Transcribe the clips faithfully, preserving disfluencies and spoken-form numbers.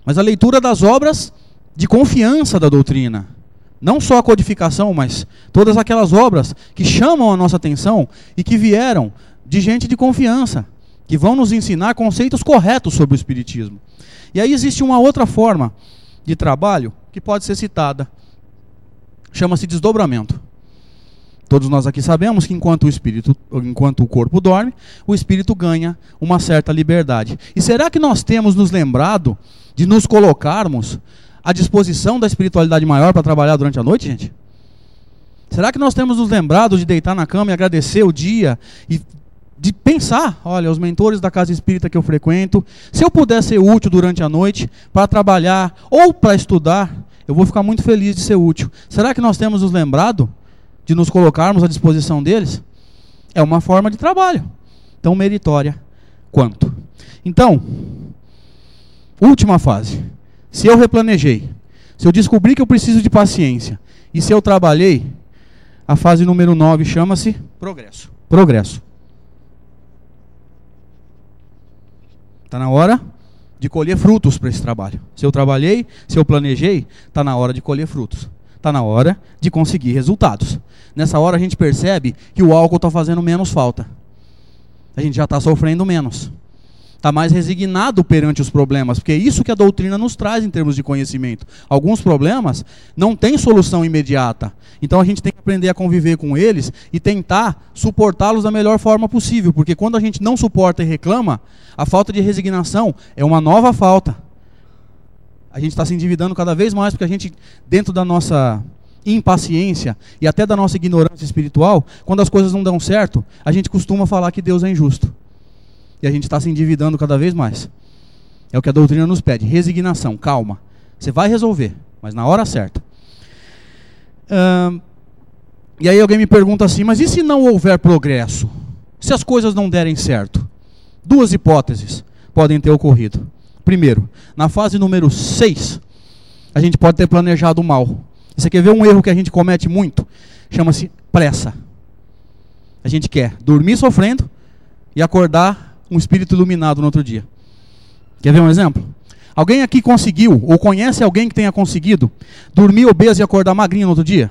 mas a leitura das obras de confiança da doutrina. Não só a codificação, mas todas aquelas obras que chamam a nossa atenção e que vieram de gente de confiança, que vão nos ensinar conceitos corretos sobre o Espiritismo. E aí existe uma outra forma de trabalho que pode ser citada. Chama-se desdobramento. Todos nós aqui sabemos que enquanto o espírito, enquanto o corpo dorme, o espírito ganha uma certa liberdade. E será que nós temos nos lembrado de nos colocarmos à disposição da espiritualidade maior para trabalhar durante a noite, gente? Será que nós temos nos lembrado de deitar na cama e agradecer o dia e de pensar, olha, os mentores da casa espírita que eu frequento, se eu puder ser útil durante a noite para trabalhar ou para estudar, eu vou ficar muito feliz de ser útil. Será que nós temos nos lembrado de nos colocarmos à disposição deles? É uma forma de trabalho, tão meritória quanto. Então, última fase. Se eu replanejei, se eu descobri que eu preciso de paciência, e se eu trabalhei, a fase número nove chama-se progresso. Progresso. Está na hora de colher frutos para esse trabalho. Se eu trabalhei, se eu planejei, está na hora de colher frutos. Está na hora de conseguir resultados. Nessa hora a gente percebe que o álcool está fazendo menos falta. A gente já está sofrendo menos. Está mais resignado perante os problemas, porque é isso que a doutrina nos traz em termos de conhecimento. Alguns problemas não têm solução imediata. Então a gente tem que aprender a conviver com eles e tentar suportá-los da melhor forma possível, porque quando a gente não suporta e reclama, a falta de resignação é uma nova falta. A gente está se endividando cada vez mais, porque a gente, dentro da nossa impaciência e até da nossa ignorância espiritual, quando as coisas não dão certo, a gente costuma falar que Deus é injusto. E a gente está se endividando cada vez mais. É o que a doutrina nos pede. Resignação, calma. Você vai resolver, mas na hora certa. Hum, e aí alguém me pergunta assim, mas e se não houver progresso? Se as coisas não derem certo? Duas hipóteses podem ter ocorrido. Primeiro, na fase número seis, a gente pode ter planejado mal. Você quer ver um erro que a gente comete muito? Chama-se pressa. A gente quer dormir sofrendo e acordar um espírito iluminado no outro dia. Quer ver um exemplo? Alguém aqui conseguiu, ou conhece alguém que tenha conseguido, dormir obeso e acordar magrinho no outro dia?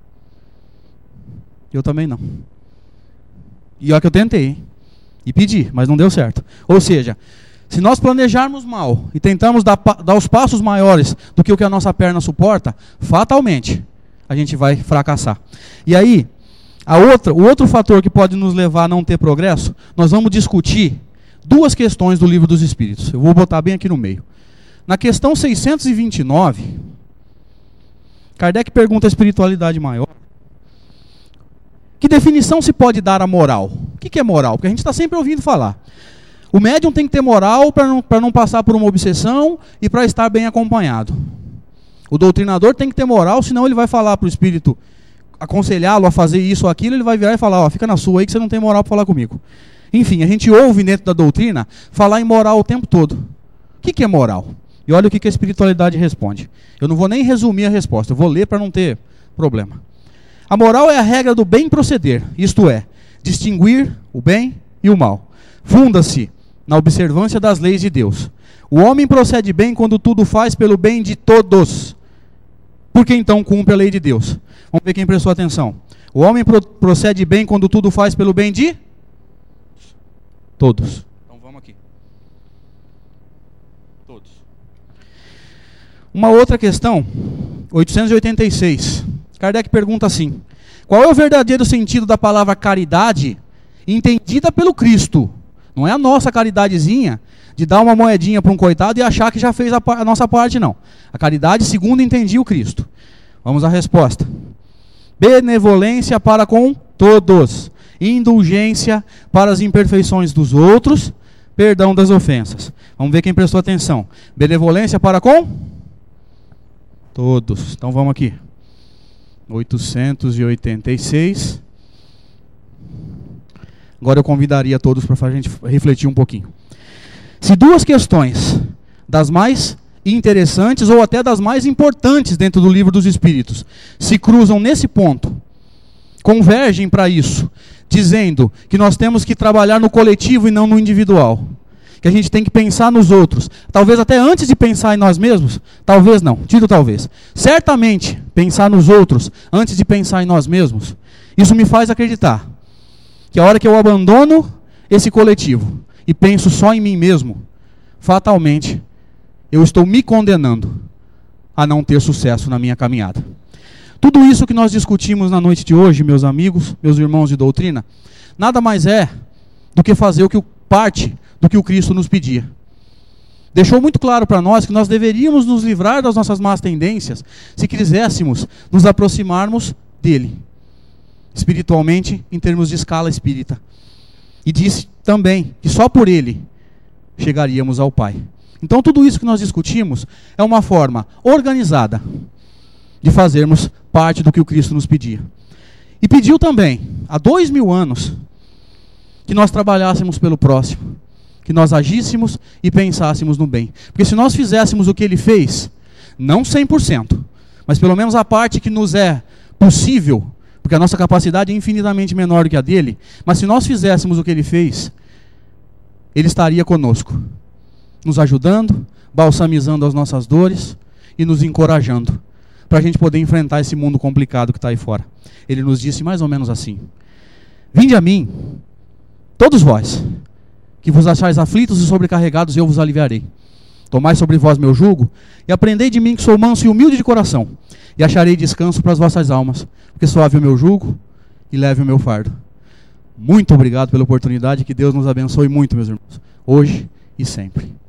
Eu também não. E olha que eu tentei, hein? E pedi, mas não deu certo. Ou seja, se nós planejarmos mal e tentamos dar, dar os passos maiores do que o que a nossa perna suporta, fatalmente a gente vai fracassar. E aí, a outra, o outro fator que pode nos levar a não ter progresso, nós vamos discutir duas questões do Livro dos Espíritos. Eu vou botar bem aqui no meio. Na questão seiscentos e vinte e nove, Kardec pergunta a espiritualidade maior: que definição se pode dar à moral? O que é moral? Porque a gente está sempre ouvindo falar. O médium tem que ter moral para não, para não passar por uma obsessão e para estar bem acompanhado. O doutrinador tem que ter moral, senão ele vai falar para o espírito, aconselhá-lo a fazer isso ou aquilo, ele vai virar e falar, ó, fica na sua aí que você não tem moral para falar comigo. Enfim, a gente ouve dentro da doutrina falar em moral o tempo todo. O que, que é moral? E olha o que, que a espiritualidade responde. Eu não vou nem resumir a resposta, eu vou ler para não ter problema. A moral é a regra do bem proceder, isto é, distinguir o bem e o mal. Funda-se na observância das leis de Deus. O homem procede bem quando tudo faz pelo bem de todos. Por que então cumpre a lei de Deus? Vamos ver quem prestou atenção. O homem pro procede bem quando tudo faz pelo bem de todos. Então vamos aqui. Todos. Uma outra questão, oitocentos e oitenta e seis. Kardec pergunta assim: qual é o verdadeiro sentido da palavra caridade entendida pelo Cristo? Não é a nossa caridadezinha de dar uma moedinha para um coitado e achar que já fez a, a nossa parte, não. A caridade segundo entendi o Cristo. Vamos à resposta. Benevolência para com todos, indulgência para as imperfeições dos outros, perdão das ofensas. Vamos ver quem prestou atenção. Benevolência para com todos. Então vamos aqui. oitocentos e oitenta e seis. Agora eu convidaria todos para a gente refletir um pouquinho. Se duas questões, das mais interessantes ou até das mais importantes dentro do Livro dos Espíritos, se cruzam nesse ponto, convergem para isso, dizendo que nós temos que trabalhar no coletivo e não no individual, que a gente tem que pensar nos outros, talvez até antes de pensar em nós mesmos, talvez não, tiro talvez, certamente pensar nos outros antes de pensar em nós mesmos, isso me faz acreditar que a hora que eu abandono esse coletivo e penso só em mim mesmo, fatalmente eu estou me condenando a não ter sucesso na minha caminhada. Tudo isso que nós discutimos na noite de hoje, meus amigos, meus irmãos de doutrina, nada mais é do que fazer o que parte do que o Cristo nos pedia. Deixou muito claro para nós que nós deveríamos nos livrar das nossas más tendências se quiséssemos nos aproximarmos dele, espiritualmente, em termos de escala espírita. E disse também que só por ele chegaríamos ao Pai. Então tudo isso que nós discutimos é uma forma organizada de fazermos parte do que o Cristo nos pedia. E pediu também, há dois mil anos, que nós trabalhássemos pelo próximo, que nós agíssemos e pensássemos no bem. Porque se nós fizéssemos o que ele fez, não cem por cento, mas pelo menos a parte que nos é possível, porque a nossa capacidade é infinitamente menor do que a dele, mas se nós fizéssemos o que ele fez, ele estaria conosco, nos ajudando, balsamizando as nossas dores e nos encorajando, para a gente poder enfrentar esse mundo complicado que está aí fora. Ele nos disse mais ou menos assim: vinde a mim, todos vós, que vos achais aflitos e sobrecarregados, eu vos aliviarei. Tomai sobre vós meu jugo, e aprendei de mim que sou manso e humilde de coração, e acharei descanso para as vossas almas, porque suave o meu jugo e leve o meu fardo. Muito obrigado pela oportunidade, que Deus nos abençoe muito, meus irmãos, hoje e sempre.